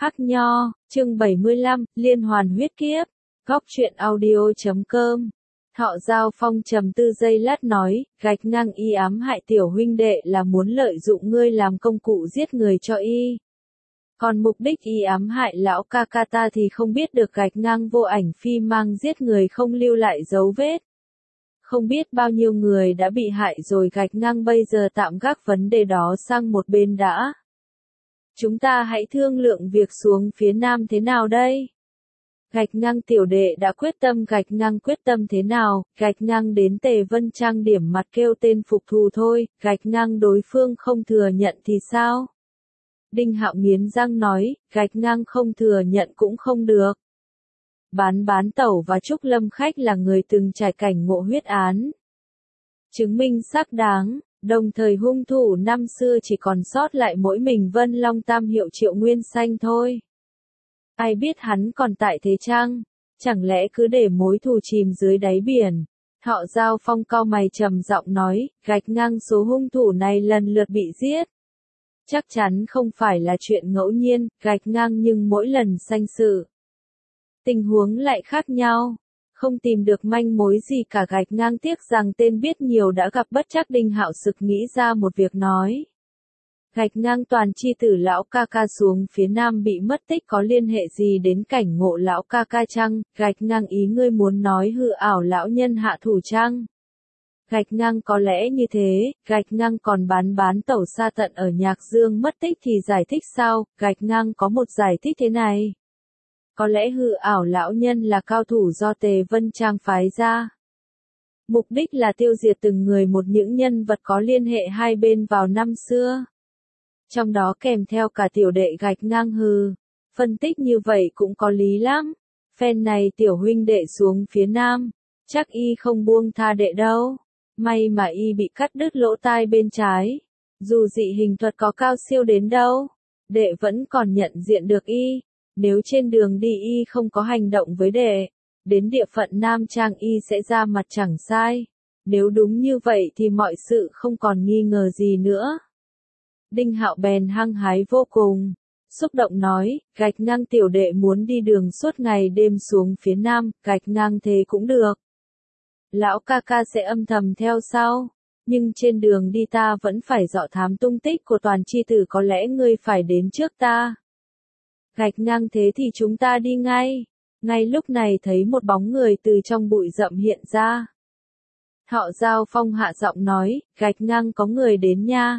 Hắc Nho, chương 75, Liên hoàn huyết kiếp. Góc truyện audio.com. Thọ Giao Phong trầm tư giây lát nói, gạch ngang y ám hại tiểu huynh đệ là muốn lợi dụng ngươi làm công cụ giết người cho y. Còn mục đích y ám hại lão ca ca ta thì không biết được. Gạch ngang vô ảnh phi mang giết người không lưu lại dấu vết. Không biết bao nhiêu người đã bị hại rồi. Gạch ngang bây giờ tạm gác vấn đề đó sang một bên đã. Chúng ta hãy thương lượng việc xuống phía nam thế nào đây? Gạch ngang tiểu đệ đã quyết tâm. Gạch ngang quyết tâm thế nào? Gạch ngang đến Tề Vân trang điểm mặt kêu tên phục thù thôi. Gạch ngang đối phương không thừa nhận thì sao? Đinh Hạo nghiến răng nói, gạch ngang không thừa nhận cũng không được. Bán Tẩu và Trúc Lâm Khách là người từng trải cảnh ngộ huyết án. Chứng minh xác đáng, đồng thời hung thủ năm xưa chỉ còn sót lại mỗi mình Vân Long Tam Hiệu Triệu Nguyên Xanh thôi. Ai biết hắn còn tại thế chăng? Chẳng lẽ cứ để mối thù chìm dưới đáy biển? Thọ Giao Phong cau mày trầm giọng nói, gạch ngang số hung thủ này lần lượt bị giết. Chắc chắn không phải là chuyện ngẫu nhiên, gạch ngang nhưng mỗi lần sanh sự. Tình huống lại khác nhau. Không tìm được manh mối gì cả. Gạch ngang tiếc rằng tên biết nhiều đã gặp bất trắc. Đinh Hạo sực nghĩ ra một việc nói. Gạch ngang toàn chi tử lão ca ca xuống phía nam bị mất tích có liên hệ gì đến cảnh ngộ lão ca ca chăng? Gạch ngang ý ngươi muốn nói hư ảo lão nhân hạ thủ chăng? Gạch ngang có lẽ như thế. Gạch ngang còn bán Tẩu xa tận ở Nhạc Dương mất tích thì giải thích sao? Gạch ngang có một giải thích thế này. Có lẽ hư ảo lão nhân là cao thủ do Tề Vân Trang phái ra. Mục đích là tiêu diệt từng người một những nhân vật có liên hệ hai bên vào năm xưa. Trong đó kèm theo cả tiểu đệ gạch ngang hừ. Phân tích như vậy cũng có lý lắm. Phen này tiểu huynh đệ xuống phía nam. Chắc y không buông tha đệ đâu. May mà y bị cắt đứt lỗ tai bên trái. Dù dị hình thuật có cao siêu đến đâu. Đệ vẫn còn nhận diện được y. Nếu trên đường đi y không có hành động với đệ, đến địa phận Nam Trang y sẽ ra mặt chẳng sai. Nếu đúng như vậy thì mọi sự không còn nghi ngờ gì nữa. Đinh Hạo bèn hăng hái vô cùng, xúc động nói, gạch ngang tiểu đệ muốn đi đường suốt ngày đêm xuống phía Nam, gạch ngang thế cũng được. Lão ca ca sẽ âm thầm theo sau, nhưng trên đường đi ta vẫn phải dọ thám tung tích của toàn chi tử, có lẽ ngươi phải đến trước ta. Gạch ngang thế thì chúng ta đi ngay. Ngay lúc này thấy một bóng người từ trong bụi rậm hiện ra. Thọ Giao Phong hạ giọng nói, gạch ngang có người đến nha.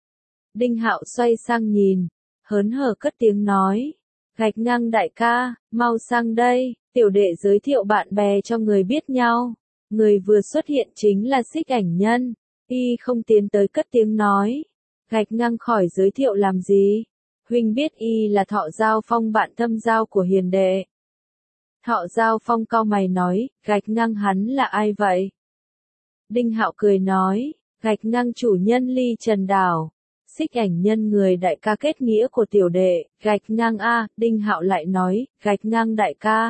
Đinh Hạo xoay sang nhìn, hớn hở cất tiếng nói, gạch ngang đại ca, mau sang đây, tiểu đệ giới thiệu bạn bè cho người biết nhau. Người vừa xuất hiện chính là Xích Ảnh Nhân. Y không tiến tới cất tiếng nói, gạch ngang khỏi giới thiệu làm gì? Huynh biết y là Thọ Giao Phong bạn thâm giao của hiền đệ. Thọ Giao Phong cau mày nói, gạch ngang hắn là ai vậy? Đinh Hạo cười nói, gạch ngang chủ nhân Ly Trần Đảo. Xích Ảnh Nhân người đại ca kết nghĩa của tiểu đệ, gạch ngang a. Đinh Hạo lại nói, gạch ngang đại ca.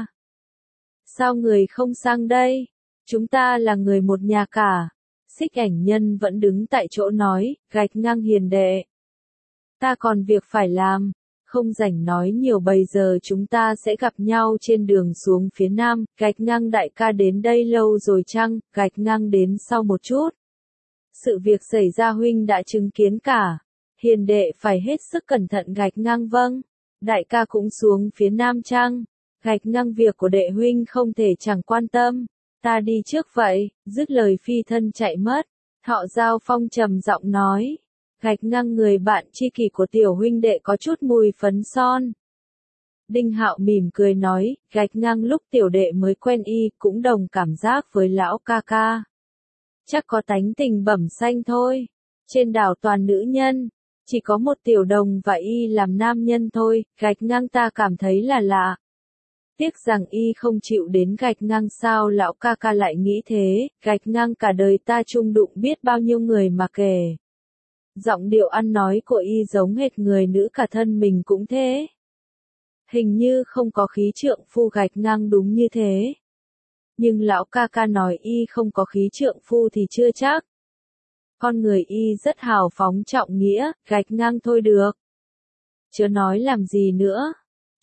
Sao người không sang đây? Chúng ta là người một nhà cả. Xích Ảnh Nhân vẫn đứng tại chỗ nói, gạch ngang hiền đệ. Ta còn việc phải làm, không rảnh nói nhiều, bây giờ chúng ta sẽ gặp nhau trên đường xuống phía nam. Gạch ngang đại ca đến đây lâu rồi chăng? Gạch ngang đến sau một chút. Sự việc xảy ra huynh đã chứng kiến cả. Hiền đệ phải hết sức cẩn thận. Gạch ngang vâng. Đại ca cũng xuống phía nam chăng? Gạch ngang việc của đệ huynh không thể chẳng quan tâm. Ta đi trước vậy. Dứt lời phi thân chạy mất. Thọ Giao Phong trầm giọng nói. Gạch ngang người bạn tri kỷ của tiểu huynh đệ có chút mùi phấn son. Đinh Hạo mỉm cười nói, gạch ngang lúc tiểu đệ mới quen y cũng đồng cảm giác với lão ca ca. Chắc có tánh tình bẩm xanh thôi. Trên đảo toàn nữ nhân, chỉ có một tiểu đồng và y làm nam nhân thôi. Gạch ngang ta cảm thấy là lạ. Tiếc rằng y không chịu đến. Gạch ngang sao lão ca ca lại nghĩ thế? Gạch ngang cả đời ta chung đụng biết bao nhiêu người mà kể. Giọng điệu ăn nói của y giống hệt người nữ, cả thân mình cũng thế. Hình như không có khí trượng phu. Gạch ngang đúng như thế. Nhưng lão ca ca nói y không có khí trượng phu thì chưa chắc. Con người y rất hào phóng trọng nghĩa. Gạch ngang thôi được. Chớ nói làm gì nữa.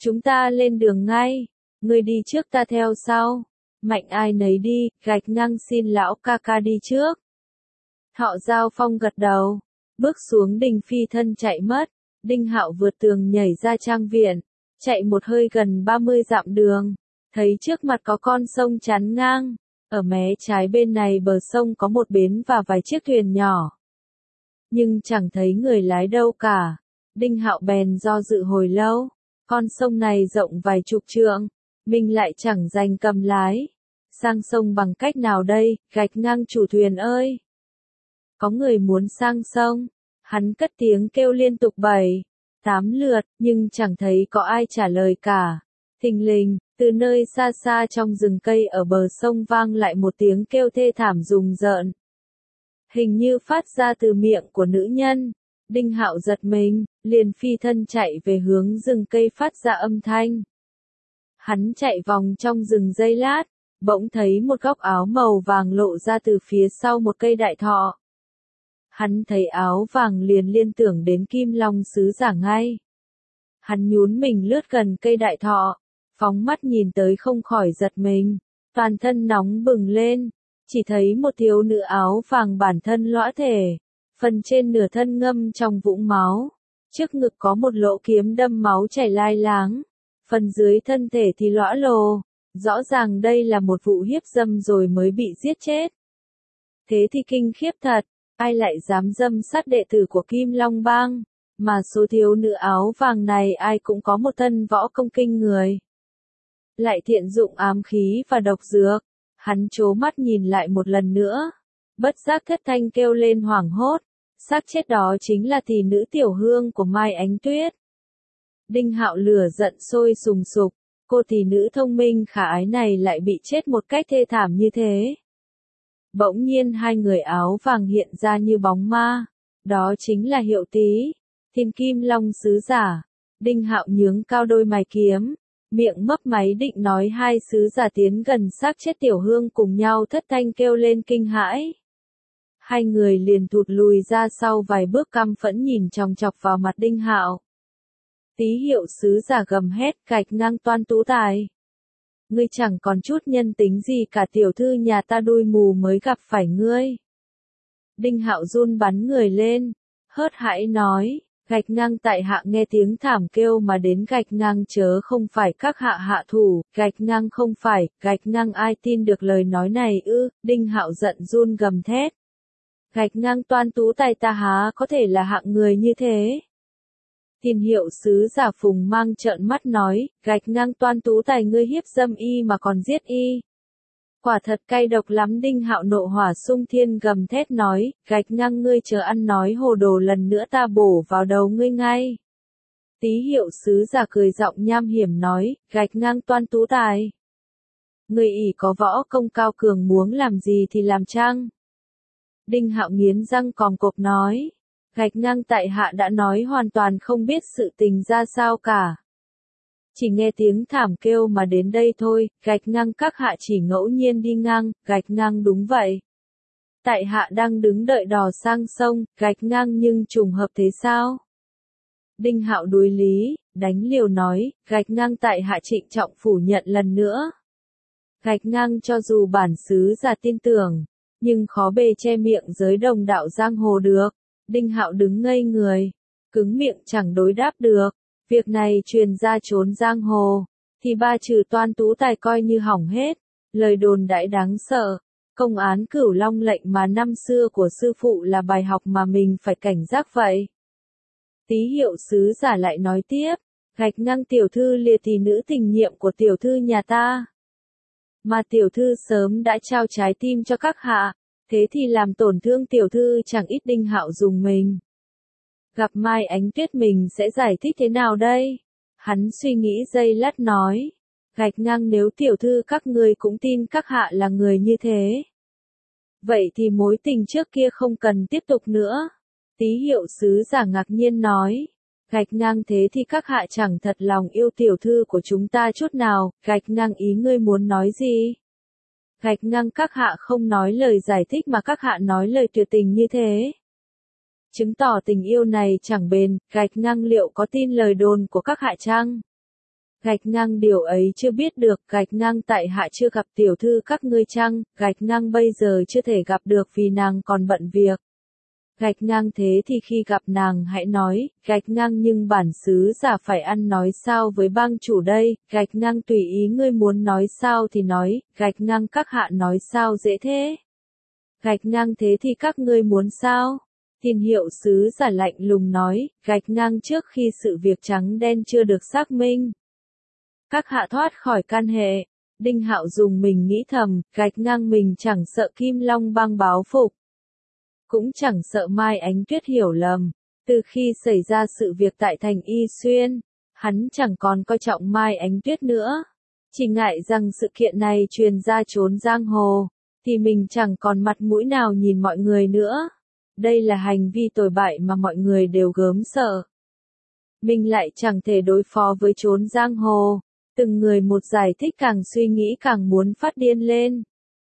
Chúng ta lên đường ngay, ngươi đi trước ta theo sau. Mạnh ai nấy đi, gạch ngang xin lão ca ca đi trước. Thọ Giao Phong gật đầu, bước xuống đình phi thân chạy mất. Đinh Hạo vượt tường nhảy ra trang viện, chạy một hơi gần 30 dặm đường, thấy trước mặt có con sông chắn ngang, ở mé trái bên này bờ sông có một bến và vài chiếc thuyền nhỏ. Nhưng chẳng thấy người lái đâu cả, Đinh Hạo bèn do dự hồi lâu, con sông này rộng vài chục trượng, mình lại chẳng giành cầm lái. Sang sông bằng cách nào đây, gạch ngang chủ thuyền ơi? Có người muốn sang sông. Hắn cất tiếng kêu liên tục 7-8 lượt, nhưng chẳng thấy có ai trả lời cả. Thình lình, từ nơi xa xa trong rừng cây ở bờ sông vang lại một tiếng kêu thê thảm rùng rợn. Hình như phát ra từ miệng của nữ nhân. Đinh Hạo giật mình, liền phi thân chạy về hướng rừng cây phát ra âm thanh. Hắn chạy vòng trong rừng giây lát, bỗng thấy một góc áo màu vàng lộ ra từ phía sau một cây đại thọ. Hắn thấy áo vàng liền liên tưởng đến Kim Long sứ giả ngay. Hắn nhún mình lướt gần cây đại thọ, phóng mắt nhìn tới không khỏi giật mình, toàn thân nóng bừng lên, chỉ thấy một thiếu nữ áo vàng bản thân lõa thể, phần trên nửa thân ngâm trong vũng máu, trước ngực có một lỗ kiếm đâm máu chảy lai láng, phần dưới thân thể thì lõa lồ, rõ ràng đây là một vụ hiếp dâm rồi mới bị giết chết. Thế thì kinh khiếp thật. Ai lại dám dâm sát đệ tử của Kim Long Bang, mà số thiếu nữ áo vàng này ai cũng có một thân võ công kinh người. Lại thiện dụng ám khí và độc dược, hắn trố mắt nhìn lại một lần nữa, bất giác thất thanh kêu lên hoảng hốt, xác chết đó chính là tỷ nữ Tiểu Hương của Mai Ánh Tuyết. Đinh Hạo lửa giận sôi sùng sục, cô tỷ nữ thông minh khả ái này lại bị chết một cách thê thảm như thế. Bỗng nhiên hai người áo vàng hiện ra như bóng ma, đó chính là Hiệu Tý, Thiên Kim Long sứ giả. Đinh Hạo nhướng cao đôi mày kiếm, miệng mấp máy định nói hai sứ giả tiến gần xác chết Tiểu Hương cùng nhau thất thanh kêu lên kinh hãi. Hai người liền thụt lùi ra sau vài bước căm phẫn nhìn chòng chọc vào mặt Đinh Hạo. Tý Hiệu sứ giả gầm hét gạch ngang Toan Tú Tài. Ngươi chẳng còn chút nhân tính gì cả, tiểu thư nhà ta đuôi mù mới gặp phải ngươi. Đinh Hạo run bắn người lên, hớt hãi nói, gạch ngang tại hạ nghe tiếng thảm kêu mà đến, gạch ngang chớ không phải các hạ hạ thủ, gạch ngang không phải, gạch ngang ai tin được lời nói này ư? Đinh Hạo giận run gầm thét. Gạch ngang Toan Tú Tài ta há có thể là hạng người như thế? Thiên Hiệu sứ giả Phùng Mang trợn mắt nói, gạch ngang Toan Tú Tài ngươi hiếp dâm y mà còn giết y. Quả thật cay độc lắm. Đinh Hạo nộ hỏa sung thiên gầm thét nói, gạch ngang ngươi chờ ăn nói hồ đồ lần nữa ta bổ vào đầu ngươi ngay. Tý Hiệu sứ giả cười giọng nham hiểm nói, gạch ngang Toan Tú Tài. Ngươi ỷ có võ công cao cường muốn làm gì thì làm chăng? Đinh Hạo nghiến răng còm cộp nói. Gạch ngang tại hạ đã nói hoàn toàn không biết sự tình ra sao cả. Chỉ nghe tiếng thảm kêu mà đến đây thôi, gạch ngang các hạ chỉ ngẫu nhiên đi ngang, gạch ngang đúng vậy. Tại hạ đang đứng đợi đò sang sông, gạch ngang nhưng trùng hợp thế sao? Đinh Hạo đối lý, đánh liều nói, gạch ngang tại hạ trịnh trọng phủ nhận lần nữa. Gạch ngang cho dù bản xứ giả tin tưởng, nhưng khó bề che miệng giới đồng đạo giang hồ được. Đinh Hạo đứng ngây người, cứng miệng chẳng đối đáp được. Việc này truyền ra trốn giang hồ, thì ba trừ Toan Tú Tài coi như hỏng hết. Lời đồn đãi đáng sợ, công án Cửu Long lệnh mà năm xưa của sư phụ là bài học mà mình phải cảnh giác vậy. Tý Hiệu sứ giả lại nói tiếp, gạch ngang tiểu thư liệt tỷ nữ tình nhiệm của tiểu thư nhà ta. Mà tiểu thư sớm đã trao trái tim cho các hạ. Thế thì làm tổn thương tiểu thư chẳng ít. Đinh Hạo dùng mình. Gặp Mai Ánh Tuyết mình sẽ giải thích thế nào đây? Hắn suy nghĩ giây lát nói. Gạch ngang nếu tiểu thư các người cũng tin các hạ là người như thế. Vậy thì mối tình trước kia không cần tiếp tục nữa. Tý Hiệu sứ giả ngạc nhiên nói. Gạch ngang thế thì các hạ chẳng thật lòng yêu tiểu thư của chúng ta chút nào. Gạch ngang ý ngươi muốn nói gì? Gạch ngang các hạ không nói lời giải thích mà các hạ nói lời tuyệt tình như thế. Chứng tỏ tình yêu này chẳng bền, gạch ngang liệu có tin lời đồn của các hạ chăng? Gạch ngang điều ấy chưa biết được, gạch ngang tại hạ chưa gặp tiểu thư các ngươi chăng, gạch ngang bây giờ chưa thể gặp được vì nàng còn bận việc. Gạch ngang thế thì khi gặp nàng hãy nói, gạch ngang nhưng bản sứ giả phải ăn nói sao với bang chủ đây, gạch ngang tùy ý ngươi muốn nói sao thì nói, gạch ngang các hạ nói sao dễ thế. Gạch ngang thế thì các ngươi muốn sao? Tiền hiệu sứ giả lạnh lùng nói, gạch ngang trước khi sự việc trắng đen chưa được xác minh. Các hạ thoát khỏi can hệ. Đinh Hạo dùng mình nghĩ thầm, gạch ngang mình chẳng sợ Kim Long bang báo phục. Cũng chẳng sợ Mai Ánh Tuyết hiểu lầm. Từ khi xảy ra sự việc tại thành Y Xuyên, hắn chẳng còn coi trọng Mai Ánh Tuyết nữa. Chỉ ngại rằng sự kiện này truyền ra chốn giang hồ, thì mình chẳng còn mặt mũi nào nhìn mọi người nữa. Đây là hành vi tồi bại mà mọi người đều gớm sợ. Mình lại chẳng thể đối phó với chốn giang hồ. Từng người một giải thích càng suy nghĩ càng muốn phát điên lên.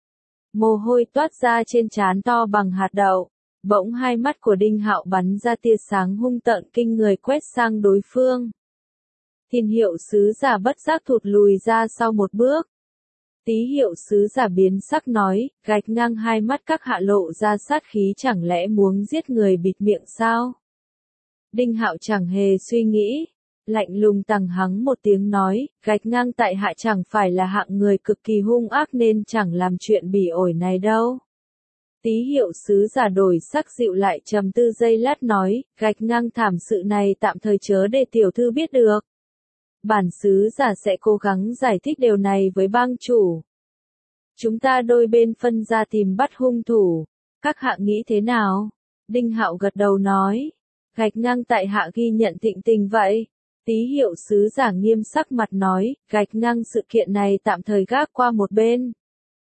Mồ hôi toát ra trên trán to bằng hạt đậu. Bỗng hai mắt của Đinh Hạo bắn ra tia sáng hung tợn kinh người quét sang đối phương. Thiên hiệu sứ giả bất giác thụt lùi ra sau một bước. Tý hiệu sứ giả biến sắc nói, gạch ngang hai mắt các hạ lộ ra sát khí chẳng lẽ muốn giết người bịt miệng sao? Đinh Hạo chẳng hề suy nghĩ. Lạnh lùng tằng hắng một tiếng nói, gạch ngang tại hạ chẳng phải là hạng người cực kỳ hung ác nên chẳng làm chuyện bỉ ổi này đâu. Tý hiệu sứ giả đổi sắc dịu lại trầm tư giây lát nói, gạch ngang thảm sự này tạm thời chớ để tiểu thư biết được. Bản sứ giả sẽ cố gắng giải thích điều này với bang chủ. Chúng ta đôi bên phân ra tìm bắt hung thủ. Các hạ nghĩ thế nào? Đinh Hạo gật đầu nói. Gạch ngang tại hạ ghi nhận thịnh tình vậy. Tý hiệu sứ giả nghiêm sắc mặt nói, gạch ngang sự kiện này tạm thời gác qua một bên.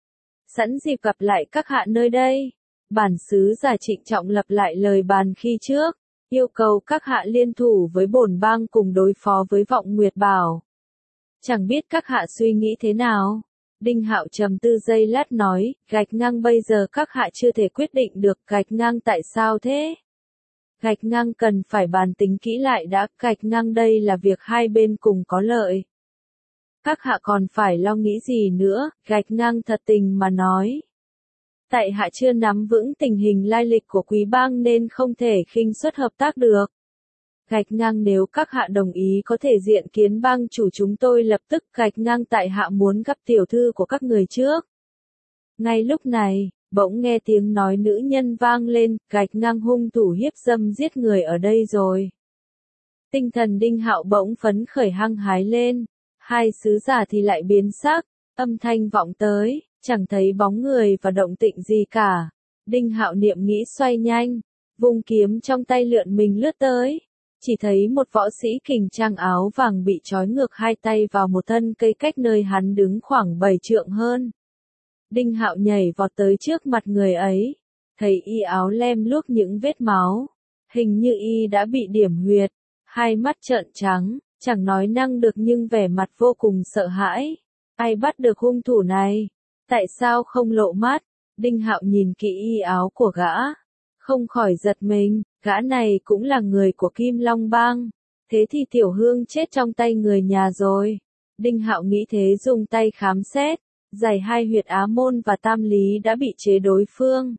Sẵn dịp gặp lại các hạ nơi đây. Bản sứ giả trịnh trọng lặp lại lời bàn khi trước. Yêu cầu các hạ liên thủ với bổn bang cùng đối phó với Vọng Nguyệt Bảo. Chẳng biết các hạ suy nghĩ thế nào? Đinh Hạo trầm tư giây lát nói, gạch ngang bây giờ các hạ chưa thể quyết định được, gạch ngang tại sao thế? Gạch ngang cần phải bàn tính kỹ lại đã, gạch ngang đây là việc hai bên cùng có lợi. Các hạ còn phải lo nghĩ gì nữa, gạch ngang thật tình mà nói. Tại hạ chưa nắm vững tình hình lai lịch của quý bang nên không thể khinh suất hợp tác được. Gạch ngang nếu các hạ đồng ý có thể diện kiến bang chủ chúng tôi lập tức, gạch ngang tại hạ muốn gặp tiểu thư của các người trước. Ngay lúc này, bỗng nghe tiếng nói nữ nhân vang lên, gạch ngang hung thủ hiếp dâm giết người ở đây rồi. Tinh thần Đinh Hạo bỗng phấn khởi hăng hái lên, hai sứ giả thì lại biến sắc, âm thanh vọng tới, chẳng thấy bóng người và động tĩnh gì cả. Đinh Hạo niệm nghĩ xoay nhanh, vung kiếm trong tay lượn mình lướt tới. Chỉ thấy một võ sĩ kình trang áo vàng bị trói ngược hai tay vào một thân cây cách nơi hắn đứng khoảng 7 trượng hơn. Đinh Hạo nhảy vọt tới trước mặt người ấy, thấy y áo lem luốc những vết máu, hình như y đã bị điểm huyệt, hai mắt trợn trắng, chẳng nói năng được nhưng vẻ mặt vô cùng sợ hãi. Ai bắt được hung thủ này? Tại sao không lộ mắt? Đinh Hạo nhìn kỹ y áo của gã, không khỏi giật mình, gã này cũng là người của Kim Long bang. Thế thì Tiểu Hương chết trong tay người nhà rồi. Đinh Hạo nghĩ thế dùng tay khám xét, giải hai huyệt Á Môn và Tam Lý đã bị chế đối phương.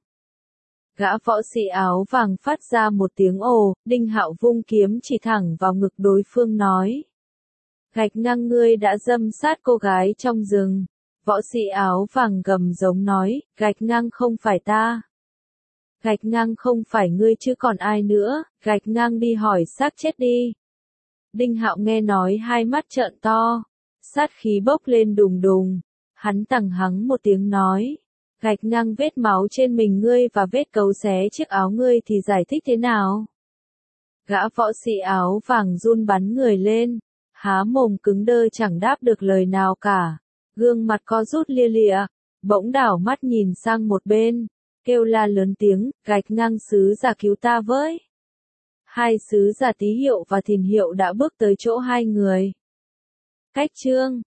Gã võ sĩ áo vàng phát ra một tiếng ồ, Đinh Hạo vung kiếm chỉ thẳng vào ngực đối phương nói. Gạch ngang ngươi đã dâm sát cô gái trong rừng. Võ sĩ áo vàng gầm giống nói, gạch ngang không phải ta. Gạch ngang không phải ngươi chứ còn ai nữa, gạch ngang đi hỏi xác chết đi. Đinh Hạo nghe nói hai mắt trợn to, sát khí bốc lên đùng đùng, hắn tằng hắng một tiếng nói, gạch ngang vết máu trên mình ngươi và vết cấu xé chiếc áo ngươi thì giải thích thế nào? Gã võ sĩ áo vàng run bắn người lên, há mồm cứng đơ chẳng đáp được lời nào cả, gương mặt co rút lia lịa, bỗng đảo mắt nhìn sang một bên. Kêu la lớn tiếng, gạch ngang sứ giả cứu ta với. Hai sứ giả Tý hiệu và Thìn hiệu đã bước tới chỗ hai người. Cách chương